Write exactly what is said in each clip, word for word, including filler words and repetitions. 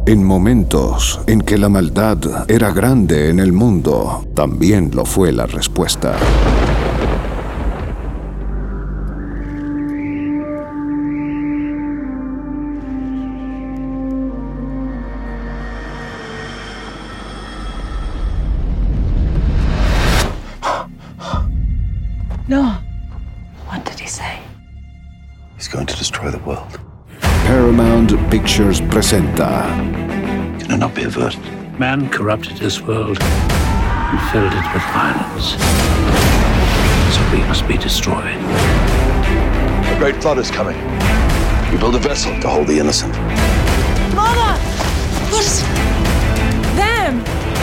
En momentos en que la maldad era grande en el mundo, también lo fue la respuesta. No. What did he say? He's going to destroy the world. Paramount Pictures presenta. Can it not be averted? Man corrupted this world and filled it with violence. So we must be destroyed. A great flood is coming. We build a vessel to hold the innocent. Mama! What is it? Them!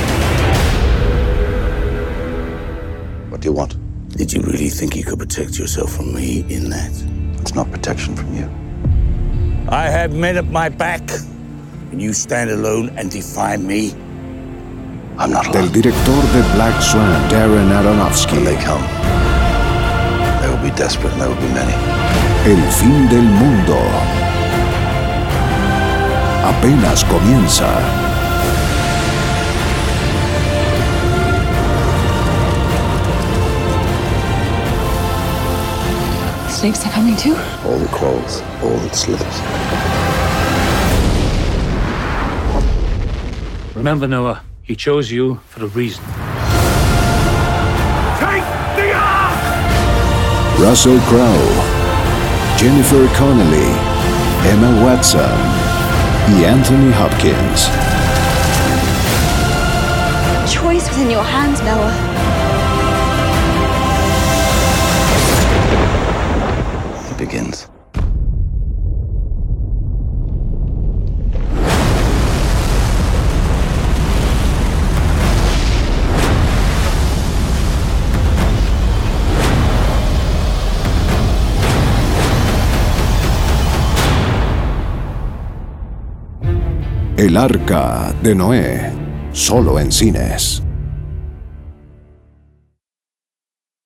What do you want? Did you really think you could protect yourself from me in that? It's not protection from you. I have men at my back, and you stand alone and defy me? I'm not Del alone. director de Black Swan, Darren Aronofsky. When they come, they will be desperate and there will be many. El fin del mundo apenas comienza. Snakes are coming too? All that crawls, all that slithers. Remember, Noah, he chose you for a reason. Russell Crowe, Jennifer Connelly, Emma Watson y Anthony Hopkins. Choice was in your hands, Noah. It begins. El Arca de Noé, solo en cines.